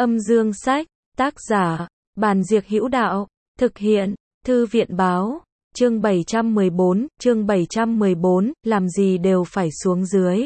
Âm dương sách, tác giả, Bàn Diệc Hữu Đạo, thực hiện, Thư viện báo, chương 714, làm gì đều phải xuống dưới.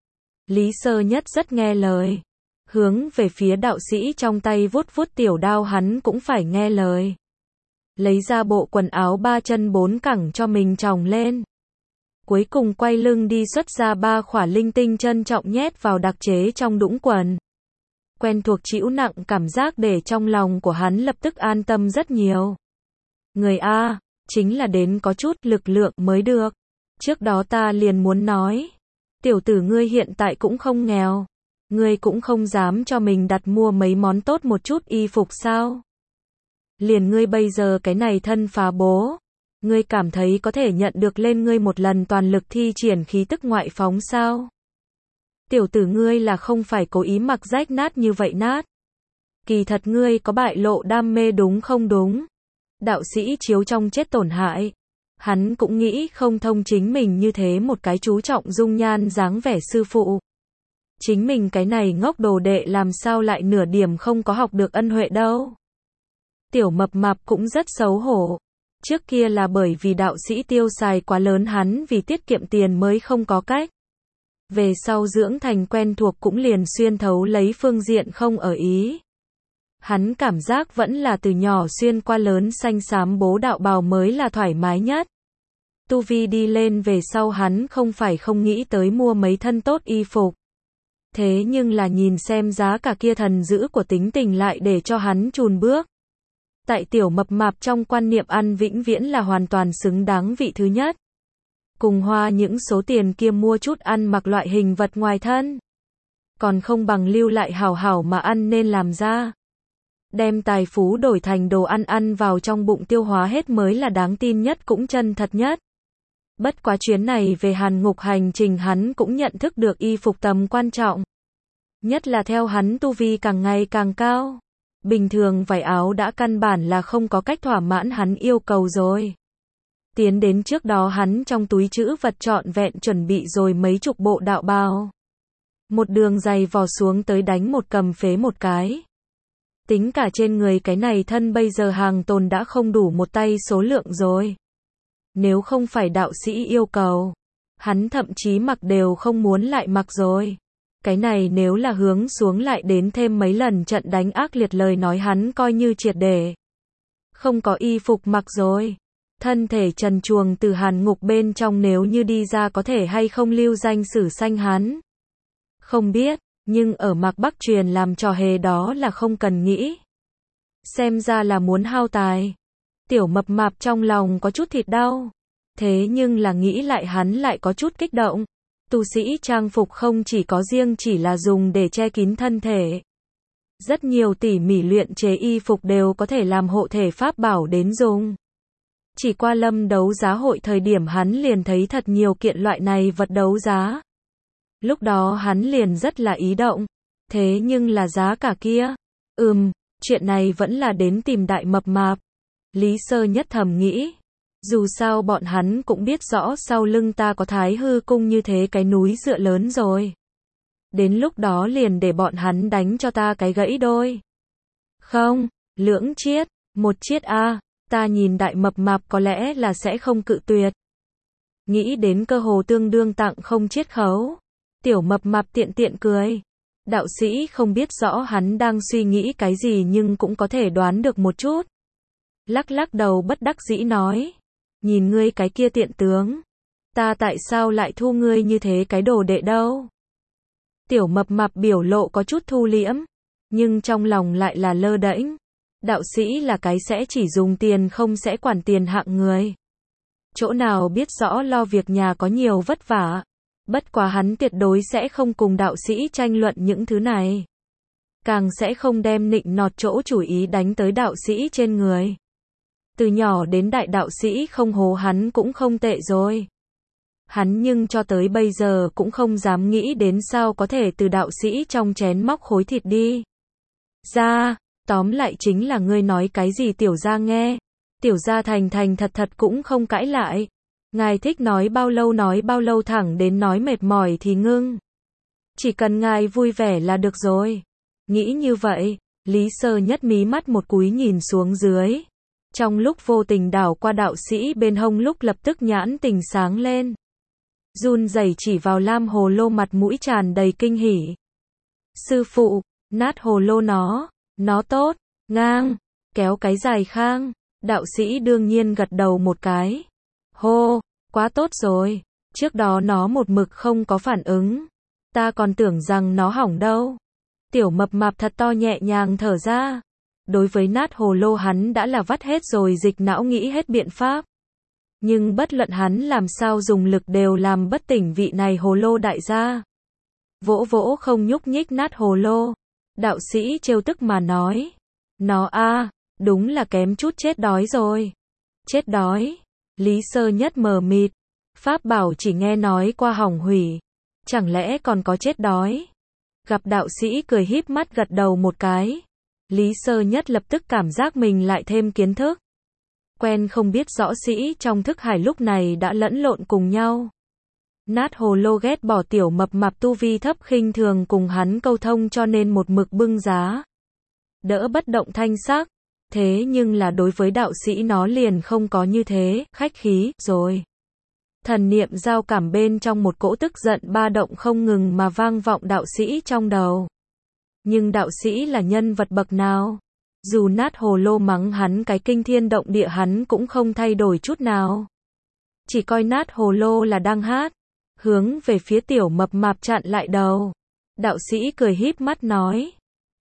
Lý Sơ Nhất rất nghe lời. Hướng về phía đạo sĩ trong tay vuốt vuốt tiểu đao, hắn cũng phải nghe lời. Lấy ra bộ quần áo 3 chân 4 cẳng cho mình tròng lên. Cuối cùng quay lưng đi xuất ra 3 khỏa linh tinh trân trọng nhét vào đặc chế trong đũng quần. Quen thuộc chịu nặng cảm giác để trong lòng của hắn lập tức an tâm rất nhiều. Người A, chính là đến có chút lực lượng mới được. Trước đó ta liền muốn nói. Tiểu tử ngươi hiện tại cũng không nghèo. Ngươi cũng không dám cho mình đặt mua mấy món tốt một chút y phục sao? Liền ngươi bây giờ cái này thân phá bố. Ngươi cảm thấy có thể nhận được lên ngươi một lần toàn lực thi triển khí tức ngoại phóng sao? Tiểu tử ngươi là không phải cố ý mặc rách nát như vậy nát. Kỳ thật ngươi có bại lộ đam mê đúng không đúng? Đạo sĩ chiếu trong chết tổn hại. Hắn cũng nghĩ không thông chính mình như thế một cái chú trọng dung nhan dáng vẻ sư phụ. Chính mình cái này ngốc đồ đệ làm sao lại nửa điểm không có học được ân huệ đâu. Tiểu mập mạp cũng rất xấu hổ. Trước kia là bởi vì đạo sĩ tiêu xài quá lớn hắn vì tiết kiệm tiền mới không có cách. Về sau dưỡng thành quen thuộc cũng liền xuyên thấu lấy phương diện không ở ý. Hắn cảm giác vẫn là từ nhỏ xuyên qua lớn xanh xám bố đạo bào mới là thoải mái nhất. Tu vi đi lên về sau hắn không phải không nghĩ tới mua mấy thân tốt y phục. Thế nhưng là nhìn xem giá cả kia thần dữ của tính tình lại để cho hắn chùn bước. Tại tiểu mập mạp trong quan niệm ăn vĩnh viễn là hoàn toàn xứng đáng vị thứ nhất. Cùng hoa những số tiền kia mua chút ăn mặc loại hình vật ngoài thân. Còn không bằng lưu lại hảo hảo mà ăn nên làm ra. Đem tài phú đổi thành đồ ăn ăn vào trong bụng tiêu hóa hết mới là đáng tin nhất cũng chân thật nhất. Bất quá chuyến này về Hàn Ngục hành trình hắn cũng nhận thức được y phục tầm quan trọng. Nhất là theo hắn tu vi càng ngày càng cao. Bình thường vải áo đã căn bản là không có cách thỏa mãn hắn yêu cầu rồi. Tiến đến trước đó hắn trong túi trữ vật trọn vẹn chuẩn bị rồi mấy chục bộ đạo bào. Một đường giày vò xuống tới đánh một cầm phế một cái. Tính cả trên người cái này thân bây giờ hàng tồn đã không đủ một tay số lượng rồi. Nếu không phải đạo sĩ yêu cầu, hắn thậm chí mặc đều không muốn lại mặc rồi. Cái này nếu là hướng xuống lại đến thêm mấy lần trận đánh ác liệt lời nói hắn coi như triệt để. Không có y phục mặc rồi. Thân thể trần truồng từ Hàn Ngục bên trong nếu như đi ra có thể hay không lưu danh sử xanh hắn. Không biết, nhưng ở Mạc Bắc truyền làm trò hề đó là không cần nghĩ. Xem ra là muốn hao tài. Tiểu mập mạp trong lòng có chút thịt đau. Thế nhưng là nghĩ lại hắn lại có chút kích động. Tu sĩ trang phục không chỉ có riêng chỉ là dùng để che kín thân thể. Rất nhiều tỉ mỉ luyện chế y phục đều có thể làm hộ thể pháp bảo đến dùng. Chỉ qua lâm đấu giá hội thời điểm hắn liền thấy thật nhiều kiện loại này vật đấu giá. Lúc đó hắn liền rất là ý động. Thế nhưng là giá cả kia. Chuyện này vẫn là đến tìm đại mập mạp. Lý Sơ Nhất thầm nghĩ. Dù sao bọn hắn cũng biết rõ sau lưng ta có Thái Hư Cung như thế cái núi dựa lớn rồi. Đến lúc đó liền để bọn hắn đánh cho ta cái gãy đôi. Không, lưỡng chiết, một chiết a, ta nhìn đại mập mạp có lẽ là sẽ không cự tuyệt. Nghĩ đến cơ hồ tương đương tặng không chiết khấu. Tiểu mập mạp tiện tiện cười. Đạo sĩ không biết rõ hắn đang suy nghĩ cái gì nhưng cũng có thể đoán được một chút. Lắc lắc đầu bất đắc dĩ nói. Nhìn ngươi cái kia tiện tướng. Ta tại sao lại thu ngươi như thế cái đồ đệ đâu? Tiểu mập mạp biểu lộ có chút thu liễm. Nhưng trong lòng lại là lơ đễnh. Đạo sĩ là cái sẽ chỉ dùng tiền không sẽ quản tiền hạng người. Chỗ nào biết rõ lo việc nhà có nhiều vất vả. Bất quá hắn tuyệt đối sẽ không cùng đạo sĩ tranh luận những thứ này. Càng sẽ không đem nịnh nọt chỗ chủ ý đánh tới đạo sĩ trên người. Từ nhỏ đến đại đạo sĩ không hố hắn cũng không tệ rồi. Hắn nhưng cho tới bây giờ cũng không dám nghĩ đến sao có thể từ đạo sĩ trong chén móc khối thịt đi. Ra, tóm lại chính là ngươi nói cái gì tiểu gia nghe. Tiểu gia thành thành thật thật cũng không cãi lại. Ngài thích nói bao lâu thẳng đến nói mệt mỏi thì ngưng. Chỉ cần ngài vui vẻ là được rồi. Nghĩ như vậy, Lý Sơ Nhất mí mắt một cúi nhìn xuống dưới. Trong lúc vô tình đảo qua đạo sĩ bên hông lúc lập tức nhãn tình sáng lên. Run rẩy chỉ vào lam hồ lô mặt mũi tràn đầy kinh hỉ. Sư phụ, nát hồ lô nó tốt, ngang, kéo cái dài khang. Đạo sĩ đương nhiên gật đầu một cái. Hô, quá tốt rồi, trước đó nó một mực không có phản ứng. Ta còn tưởng rằng nó hỏng đâu. Tiểu mập mạp thật to nhẹ nhàng thở ra. Đối với nát hồ lô hắn đã là vắt hết rồi dịch não nghĩ hết biện pháp. Nhưng bất luận hắn làm sao dùng lực đều làm bất tỉnh vị này hồ lô đại gia. Vỗ vỗ không nhúc nhích nát hồ lô. Đạo sĩ trêu tức mà nói. Nó đúng là kém chút chết đói rồi. Chết đói. Lý Sơ Nhất mờ mịt. Pháp bảo chỉ nghe nói qua hỏng hủy. Chẳng lẽ còn có chết đói? Gặp đạo sĩ cười híp mắt gật đầu một cái. Lý Sơ Nhất lập tức cảm giác mình lại thêm kiến thức. Quen không biết rõ sĩ trong thức hải lúc này đã lẫn lộn cùng nhau. Nát hồ lô ghét bỏ tiểu mập mạp tu vi thấp khinh thường cùng hắn câu thông cho nên một mực bưng giá. Đỡ bất động thanh sắc. Thế nhưng là đối với đạo sĩ nó liền không có như thế, khách khí, rồi. Thần niệm giao cảm bên trong một cỗ tức giận ba động không ngừng mà vang vọng đạo sĩ trong đầu. Nhưng đạo sĩ là nhân vật bậc nào? Dù nát hồ lô mắng hắn cái kinh thiên động địa hắn cũng không thay đổi chút nào. Chỉ coi nát hồ lô là đang hát. Hướng về phía tiểu mập mạp chặn lại đầu. Đạo sĩ cười híp mắt nói.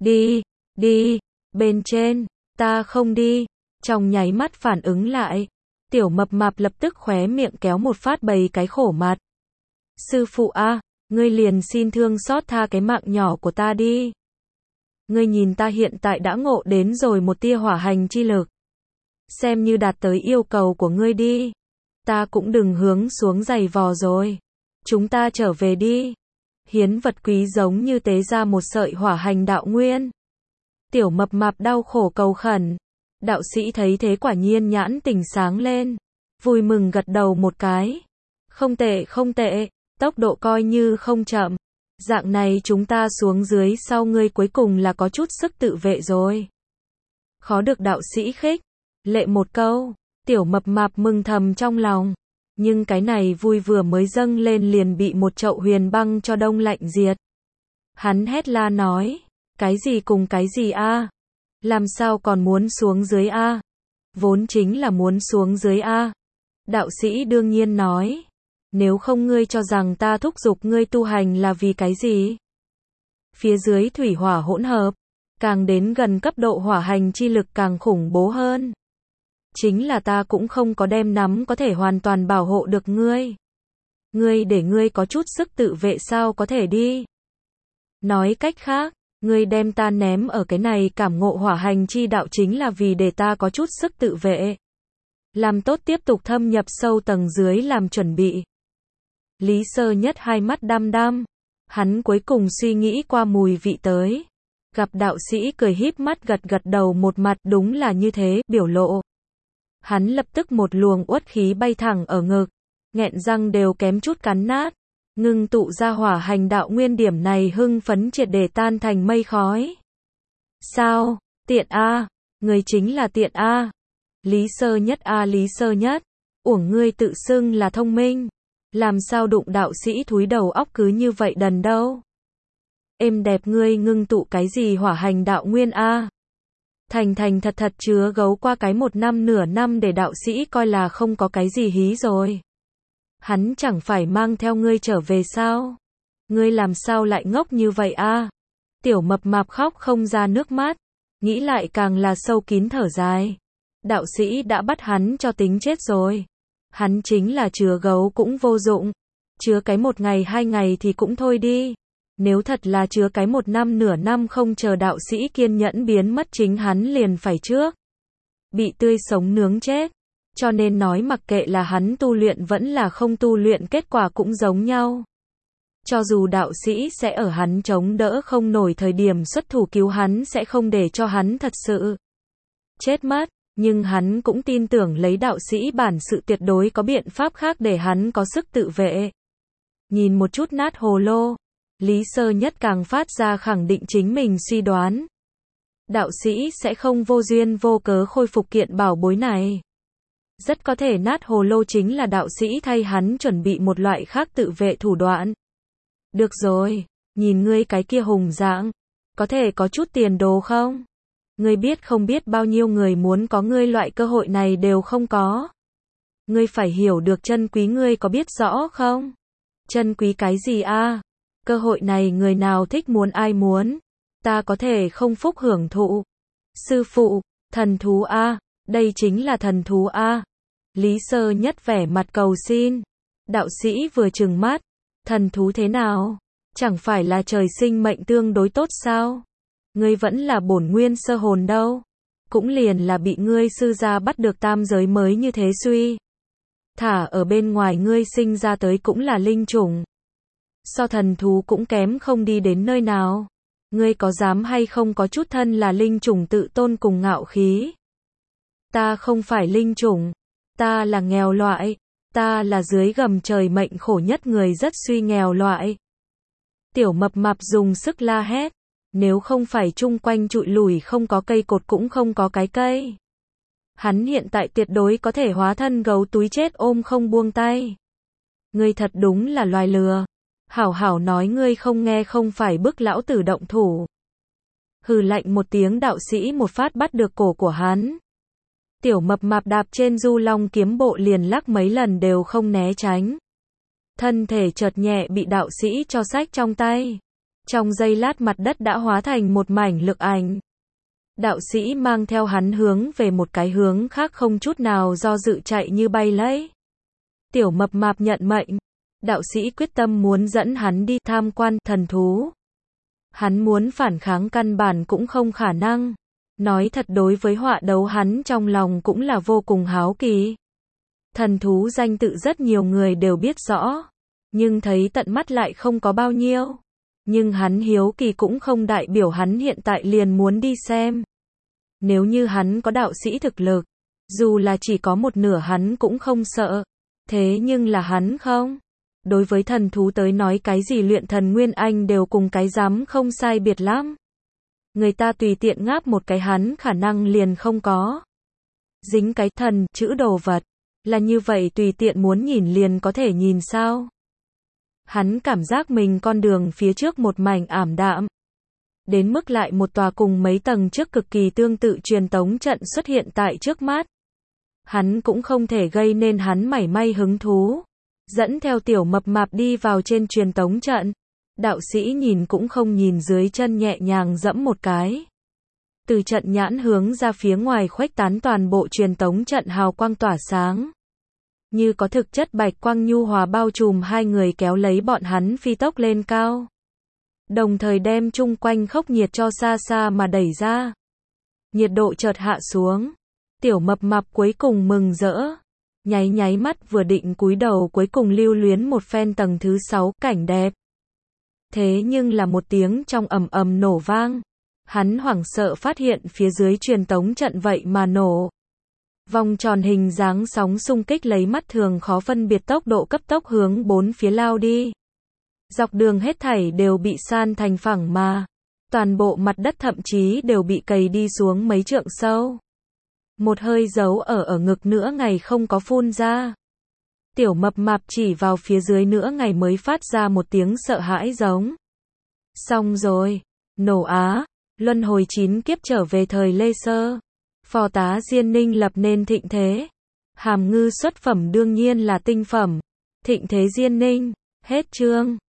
Đi, bên trên, ta không đi. Trong nháy mắt phản ứng lại. Tiểu mập mạp lập tức khóe miệng kéo một phát bày cái khổ mặt. Sư phụ ngươi liền xin thương xót tha cái mạng nhỏ của ta đi. Ngươi nhìn ta hiện tại đã ngộ đến rồi một tia hỏa hành chi lực. Xem như đạt tới yêu cầu của ngươi đi. Ta cũng đừng hướng xuống giày vò rồi. Chúng ta trở về đi. Hiến vật quý giống như tế ra một sợi hỏa hành đạo nguyên. Tiểu mập mạp đau khổ cầu khẩn. Đạo sĩ thấy thế quả nhiên nhãn tình sáng lên. Vui mừng gật đầu một cái. Không tệ, tốc độ coi như không chậm. Dạng này chúng ta xuống dưới sau ngươi cuối cùng là có chút sức tự vệ rồi. Khó được đạo sĩ khích. Lệ một câu. Tiểu mập mạp mừng thầm trong lòng. Nhưng cái này vui vừa mới dâng lên liền bị một chậu huyền băng cho đông lạnh diệt. Hắn hét la nói. Cái gì cùng cái gì Làm sao còn muốn xuống dưới Vốn chính là muốn xuống dưới Đạo sĩ đương nhiên nói. Nếu không ngươi cho rằng ta thúc giục ngươi tu hành là vì cái gì? Phía dưới thủy hỏa hỗn hợp. Càng đến gần cấp độ hỏa hành chi lực càng khủng bố hơn. Chính là ta cũng không có đem nắm có thể hoàn toàn bảo hộ được ngươi. Ngươi để ngươi có chút sức tự vệ sao có thể đi. Nói cách khác, ngươi đem ta ném ở cái này cảm ngộ hỏa hành chi đạo chính là vì để ta có chút sức tự vệ. Làm tốt tiếp tục thâm nhập sâu tầng dưới làm chuẩn bị. Lý Sơ Nhất hai mắt đăm đăm. Hắn cuối cùng suy nghĩ qua mùi vị tới. Gặp đạo sĩ cười híp mắt gật đầu một mặt đúng là như thế, biểu lộ. Hắn lập tức một luồng uất khí bay thẳng ở ngực. Nghẹn răng đều kém chút cắn nát. Ngưng tụ ra hỏa hành đạo nguyên điểm này hưng phấn triệt để tan thành mây khói. Sao? Tiện Người chính là tiện Lý Sơ Nhất Lý Sơ Nhất. Uổng ngươi tự xưng là thông minh. Làm sao đụng đạo sĩ thúi đầu óc cứ như vậy đần đâu. Êm đẹp ngươi ngưng tụ cái gì hỏa hành đạo nguyên Thành thật chứa gấu qua cái một năm nửa năm để đạo sĩ coi là không có cái gì hí rồi. Hắn chẳng phải mang theo ngươi trở về sao? Ngươi làm sao lại ngốc như vậy Tiểu mập mạp khóc không ra nước mắt. Nghĩ lại càng là sâu kín thở dài. Đạo sĩ đã bắt hắn cho tính chết rồi. Hắn chính là chứa gấu cũng vô dụng. Chứa cái một ngày hai ngày thì cũng thôi đi. Nếu thật là chứa cái một năm nửa năm không chờ đạo sĩ kiên nhẫn biến mất chính hắn liền phải trước. Bị tươi sống nướng chết. Cho nên nói mặc kệ là hắn tu luyện vẫn là không tu luyện kết quả cũng giống nhau. Cho dù đạo sĩ sẽ ở hắn chống đỡ không nổi thời điểm xuất thủ cứu hắn sẽ không để cho hắn thật sự chết mất. Nhưng hắn cũng tin tưởng lấy đạo sĩ bản sự tuyệt đối có biện pháp khác để hắn có sức tự vệ. Nhìn một chút nát hồ lô. Lý Sơ Nhất càng phát ra khẳng định chính mình suy đoán. đạo sĩ sẽ không vô duyên vô cớ khôi phục kiện bảo bối này. Rất có thể nát hồ lô chính là đạo sĩ thay hắn chuẩn bị một loại khác tự vệ thủ đoạn. Được rồi, nhìn ngươi cái kia hùng dạng, có thể có chút tiền đồ không? Ngươi biết không biết bao nhiêu người muốn có ngươi loại cơ hội này đều không có. Ngươi phải hiểu được trân quý, ngươi có biết rõ không? Trân quý cái gì a? Cơ hội này người nào thích muốn ai muốn. Ta có thể không phúc hưởng thụ. Sư phụ, thần thú a, đây chính là thần thú a. Lý Sơ Nhất vẻ mặt cầu xin. Đạo sĩ vừa trừng mắt, thần thú thế nào? Chẳng phải là trời sinh mệnh tương đối tốt sao? Ngươi vẫn là bổn nguyên sơ hồn đâu. Cũng liền là bị ngươi sư gia bắt được tam giới mới như thế suy. Thả ở bên ngoài ngươi sinh ra tới cũng là linh chủng. So thần thú cũng kém không đi đến nơi nào. Ngươi có dám hay không có chút thân là linh chủng tự tôn cùng ngạo khí? Ta không phải linh chủng. Ta là nghèo loại. Ta là dưới gầm trời mệnh khổ nhất người, rất suy nghèo loại. Tiểu Mập Mạp dùng sức la hét. Nếu không phải chung quanh trụi lủi, không có cây cột cũng không có cái cây. Hắn hiện tại tuyệt đối có thể hóa thân gấu túi chết ôm không buông tay. Ngươi thật đúng là loài lừa. Hảo hảo nói, ngươi không nghe không phải bức lão tử động thủ. Hừ lạnh một tiếng, đạo sĩ một phát bắt được cổ của hắn. Tiểu Mập Mạp đạp trên du long kiếm bộ liền lắc mấy lần đều không né tránh. Thân thể chợt nhẹ bị đạo sĩ cho xách trong tay. Trong giây lát mặt đất đã hóa thành một mảnh lực ảnh. Đạo sĩ mang theo hắn hướng về một cái hướng khác, không chút nào do dự chạy như bay lấy. Tiểu Mập Mạp nhận mệnh. Đạo sĩ quyết tâm muốn dẫn hắn đi tham quan thần thú. Hắn muốn phản kháng căn bản cũng không khả năng. Nói thật, đối với họa đấu hắn trong lòng cũng là vô cùng háo kỳ. Thần thú danh tự rất nhiều người đều biết rõ, nhưng thấy tận mắt lại không có bao nhiêu. Nhưng hắn hiếu kỳ cũng không đại biểu hắn hiện tại liền muốn đi xem. Nếu như hắn có đạo sĩ thực lực, dù là chỉ có một nửa hắn cũng không sợ. Thế nhưng là hắn không. Đối với thần thú tới nói, cái gì luyện thần nguyên anh đều cùng cái rắm không sai biệt lắm. Người ta tùy tiện ngáp một cái hắn khả năng liền không có. Dính cái thần chữ đồ vật, là như vậy tùy tiện muốn nhìn liền có thể nhìn sao? Hắn cảm giác mình con đường phía trước một mảnh ảm đạm. Đến mức lại một tòa cùng mấy tầng trước cực kỳ tương tự truyền tống trận xuất hiện tại trước mắt. Hắn cũng không thể gây nên hắn mảy may hứng thú. Dẫn theo Tiểu Mập Mạp đi vào trên truyền tống trận. Đạo sĩ nhìn cũng không nhìn dưới chân, nhẹ nhàng dẫm một cái. Từ trận nhãn hướng ra phía ngoài khuếch tán toàn bộ truyền tống trận, hào quang tỏa sáng. Như có thực chất bạch quang nhu hòa bao trùm hai người, kéo lấy bọn hắn phi tốc lên cao. Đồng thời đem chung quanh khốc nhiệt cho xa xa mà đẩy ra. Nhiệt độ chợt hạ xuống. Tiểu Mập Mạp cuối cùng mừng rỡ. Nháy nháy mắt vừa định cúi đầu cuối cùng lưu luyến một phen tầng thứ 6 cảnh đẹp. Thế nhưng là một tiếng trong ầm ầm nổ vang. Hắn hoảng sợ phát hiện phía dưới truyền tống trận vậy mà nổ. Vòng tròn hình dáng sóng xung kích lấy mắt thường khó phân biệt tốc độ cấp tốc hướng bốn phía lao đi. Dọc đường hết thảy đều bị san thành phẳng mà. Toàn bộ mặt đất thậm chí đều bị cày đi xuống mấy trượng sâu. Một hơi giấu ở ngực nửa ngày không có phun ra. Tiểu Mập Mạp chỉ vào phía dưới nửa ngày mới phát ra một tiếng sợ hãi giống. Xong rồi. Nổ á. Luân hồi 9 kiếp trở về thời Lê Sơ. Phò tá Diên Ninh lập nên thịnh thế. Hàm ngư xuất phẩm đương nhiên là tinh phẩm. Thịnh thế Diên Ninh. Hết chương.